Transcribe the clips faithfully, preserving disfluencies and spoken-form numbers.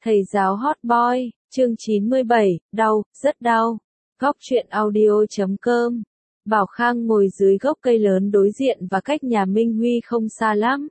Thầy giáo Hot Boy, chương chín mươi bảy, đau, rất đau. Góc truyện audio chấm com. Bảo Khang ngồi dưới gốc cây lớn đối diện và cách nhà Minh Huy không xa lắm.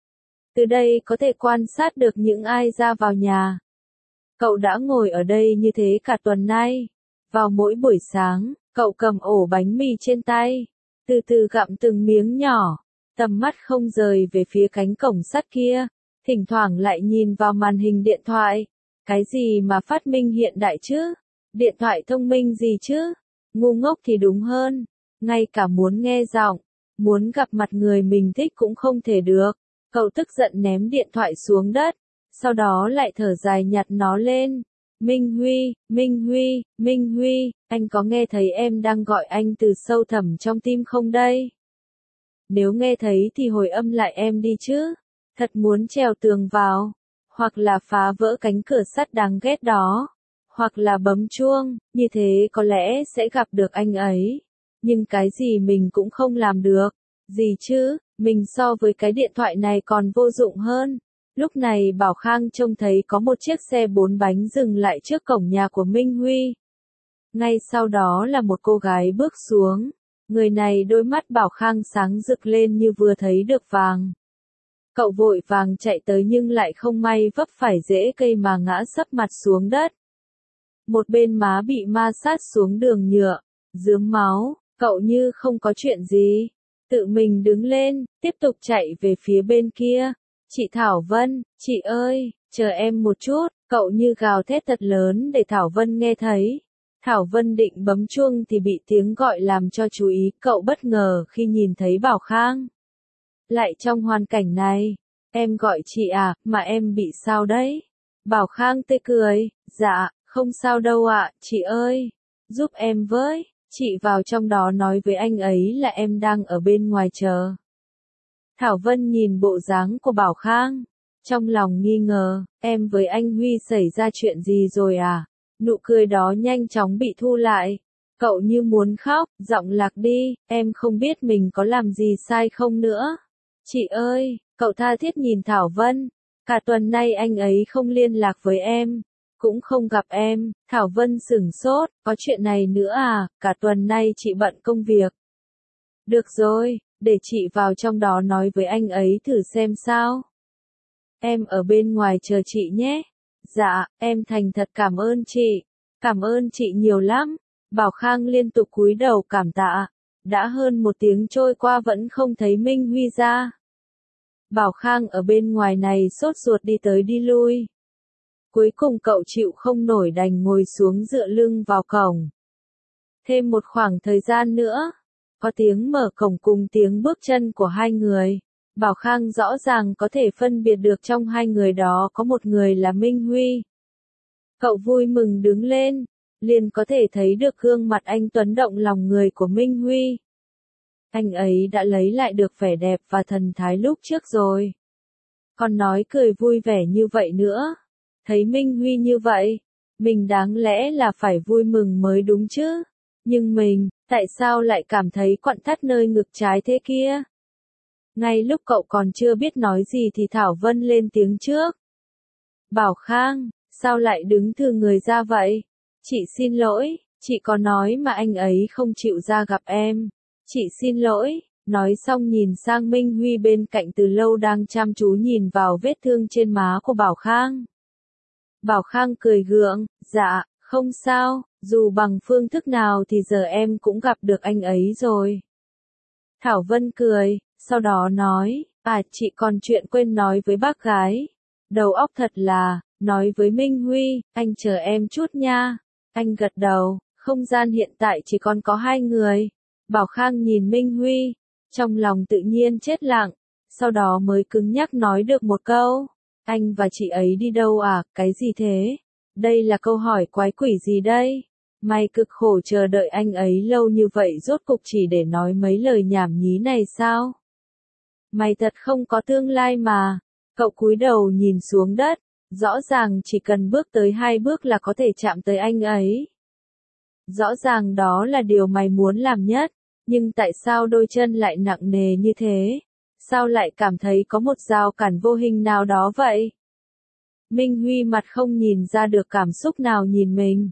Từ đây có thể quan sát được những ai ra vào nhà. Cậu đã ngồi ở đây như thế cả tuần nay. Vào mỗi buổi sáng, cậu cầm ổ bánh mì trên tay, từ từ gặm từng miếng nhỏ, tầm mắt không rời về phía cánh cổng sắt kia, thỉnh thoảng lại nhìn vào màn hình điện thoại. Cái gì mà phát minh hiện đại chứ? Điện thoại thông minh gì chứ? Ngu ngốc thì đúng hơn. Ngay cả muốn nghe giọng, muốn gặp mặt người mình thích cũng không thể được. Cậu tức giận ném điện thoại xuống đất, sau đó lại thở dài nhặt nó lên. Minh Huy, Minh Huy, Minh Huy, anh có nghe thấy em đang gọi anh từ sâu thẳm trong tim không đây? Nếu nghe thấy thì hồi âm lại em đi chứ. Thật muốn trèo tường vào, hoặc là phá vỡ cánh cửa sắt đáng ghét đó, hoặc là bấm chuông, như thế có lẽ sẽ gặp được anh ấy. Nhưng cái gì mình cũng không làm được. Gì chứ, mình so với cái điện thoại này còn vô dụng hơn. Lúc này Bảo Khang trông thấy có một chiếc xe bốn bánh dừng lại trước cổng nhà của Minh Huy. Ngay sau đó là một cô gái bước xuống. Người này đôi mắt Bảo Khang sáng rực lên như vừa thấy được vàng. Cậu vội vàng chạy tới nhưng lại không may vấp phải rễ cây mà ngã sấp mặt xuống đất. Một bên má bị ma sát xuống đường nhựa, rướm máu, cậu như không có chuyện gì. Tự mình đứng lên, tiếp tục chạy về phía bên kia. Chị Thảo Vân, chị ơi, chờ em một chút, cậu như gào thét thật lớn để Thảo Vân nghe thấy. Thảo Vân định bấm chuông thì bị tiếng gọi làm cho chú ý, cậu bất ngờ khi nhìn thấy Bảo Khang. Lại trong hoàn cảnh này, em gọi chị à, mà em bị sao đấy? Bảo Khang tươi cười, dạ, không sao đâu ạ, chị ơi, giúp em với, chị vào trong đó nói với anh ấy là em đang ở bên ngoài chờ. Thảo Vân nhìn bộ dáng của Bảo Khang, trong lòng nghi ngờ, em với anh Huy xảy ra chuyện gì rồi à? Nụ cười đó nhanh chóng bị thu lại. Cậu như muốn khóc, giọng lạc đi, em không biết mình có làm gì sai không nữa. Chị ơi, cậu tha thiết nhìn Thảo Vân, cả tuần nay anh ấy không liên lạc với em, cũng không gặp em. Thảo Vân sửng sốt, có chuyện này nữa à, cả tuần nay chị bận công việc. Được rồi, để chị vào trong đó nói với anh ấy thử xem sao. Em ở bên ngoài chờ chị nhé. Dạ, em thành thật cảm ơn chị. Cảm ơn chị nhiều lắm. Bảo Khang liên tục cúi đầu cảm tạ. Đã hơn một tiếng trôi qua vẫn không thấy Minh Huy ra. Bảo Khang ở bên ngoài này sốt ruột đi tới đi lui. Cuối cùng cậu chịu không nổi đành ngồi xuống dựa lưng vào cổng. Thêm một khoảng thời gian nữa, có tiếng mở cổng cùng tiếng bước chân của hai người. Bảo Khang rõ ràng có thể phân biệt được trong hai người đó có một người là Minh Huy. Cậu vui mừng đứng lên, liền có thể thấy được gương mặt anh tuấn động lòng người của Minh Huy. Anh ấy đã lấy lại được vẻ đẹp và thần thái lúc trước rồi. Còn nói cười vui vẻ như vậy nữa. Thấy Minh Huy như vậy, mình đáng lẽ là phải vui mừng mới đúng chứ. Nhưng mình, tại sao lại cảm thấy quặn thắt nơi ngực trái thế kia? Ngay lúc cậu còn chưa biết nói gì thì Thảo Vân lên tiếng trước. Bảo Khang, sao lại đứng thừ người ra vậy? Chị xin lỗi, chị có nói mà anh ấy không chịu ra gặp em. Chị xin lỗi, nói xong nhìn sang Minh Huy bên cạnh từ lâu đang chăm chú nhìn vào vết thương trên má của Bảo Khang. Bảo Khang cười gượng, dạ, không sao, dù bằng phương thức nào thì giờ em cũng gặp được anh ấy rồi. Thảo Vân cười, sau đó nói, à chị còn chuyện quên nói với bác gái. Đầu óc thật là, nói với Minh Huy, anh chờ em chút nha. Anh gật đầu, không gian hiện tại chỉ còn có hai người. Bảo Khang nhìn Minh Huy, trong lòng tự nhiên chết lặng, sau đó mới cứng nhắc nói được một câu. Anh và chị ấy đi đâu à, cái gì thế? Đây là câu hỏi quái quỷ gì đây? Mày cực khổ chờ đợi anh ấy lâu như vậy rốt cục chỉ để nói mấy lời nhảm nhí này sao? Mày thật không có tương lai mà. Cậu cúi đầu nhìn xuống đất, rõ ràng chỉ cần bước tới hai bước là có thể chạm tới anh ấy. Rõ ràng đó là điều mày muốn làm nhất, nhưng tại sao đôi chân lại nặng nề như thế? Sao lại cảm thấy có một rào cản vô hình nào đó vậy? Minh Huy mặt không nhìn ra được cảm xúc nào nhìn mình.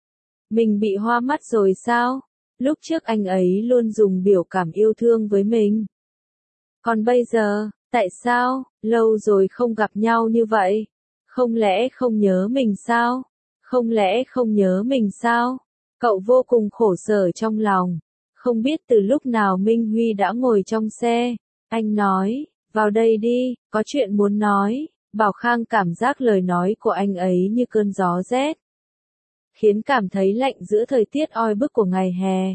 Mình bị hoa mắt rồi sao? Lúc trước anh ấy luôn dùng biểu cảm yêu thương với mình. Còn bây giờ, tại sao, lâu rồi không gặp nhau như vậy? Không lẽ không nhớ mình sao? Không lẽ không nhớ mình sao? Cậu vô cùng khổ sở trong lòng. Không biết từ lúc nào Minh Huy đã ngồi trong xe. Anh nói, vào đây đi, có chuyện muốn nói. Bảo Khang cảm giác lời nói của anh ấy như cơn gió rét, khiến cảm thấy lạnh giữa thời tiết oi bức của ngày hè.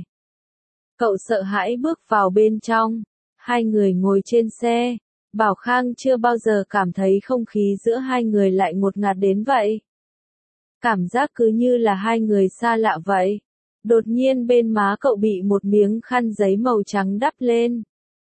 Cậu sợ hãi bước vào bên trong. Hai người ngồi trên xe. Bảo Khang chưa bao giờ cảm thấy không khí giữa hai người lại ngột ngạt đến vậy. Cảm giác cứ như là hai người xa lạ vậy. Đột nhiên bên má cậu bị một miếng khăn giấy màu trắng đắp lên.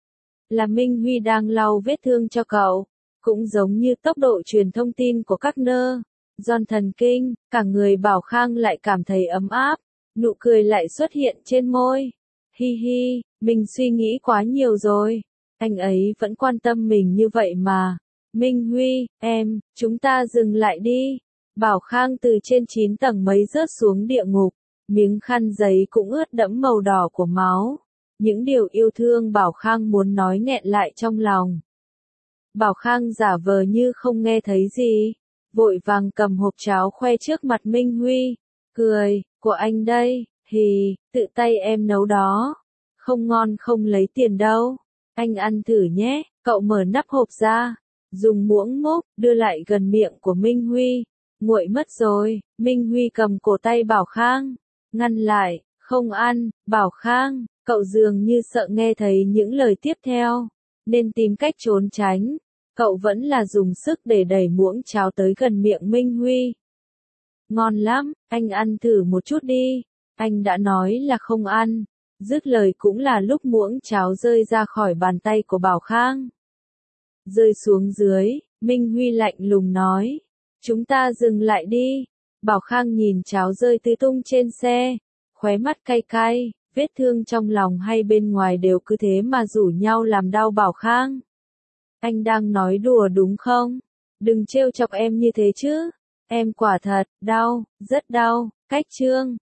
Là Minh Huy đang lau vết thương cho cậu. Cũng giống như tốc độ truyền thông tin của các nơ, giòn thần kinh, cả người Bảo Khang lại cảm thấy ấm áp. Nụ cười lại xuất hiện trên môi. Hi hi, mình suy nghĩ quá nhiều rồi. Anh ấy vẫn quan tâm mình như vậy mà. Minh Huy, em, chúng ta dừng lại đi. Bảo Khang từ trên chín tầng mấy rớt xuống địa ngục. Miếng khăn giấy cũng ướt đẫm màu đỏ của máu. Những điều yêu thương Bảo Khang muốn nói nghẹn lại trong lòng. Bảo Khang giả vờ như không nghe thấy gì. Vội vàng cầm hộp cháo khoe trước mặt Minh Huy. Cười, của anh đây, hì, tự tay em nấu đó. Không ngon không lấy tiền đâu. Anh ăn thử nhé. Cậu mở nắp hộp ra. Dùng muỗng múc, đưa lại gần miệng của Minh Huy. Nguội mất rồi. Minh Huy cầm cổ tay Bảo Khang. Ngăn lại, không ăn. Bảo Khang, cậu dường như sợ nghe thấy những lời tiếp theo. Nên tìm cách trốn tránh. Cậu vẫn là dùng sức để đẩy muỗng cháo tới gần miệng Minh Huy. Ngon lắm, anh ăn thử một chút đi. Anh đã nói là không ăn. Dứt lời cũng là lúc muỗng cháo rơi ra khỏi bàn tay của Bảo Khang. Rơi xuống dưới, Minh Huy lạnh lùng nói. Chúng ta dừng lại đi. Bảo Khang nhìn cháo rơi tứ tung trên xe. Khóe mắt cay cay, vết thương trong lòng hay bên ngoài đều cứ thế mà rủ nhau làm đau Bảo Khang. Anh đang nói đùa đúng không? Đừng trêu chọc em như thế chứ. Em quả thật, đau, rất đau, cách trương.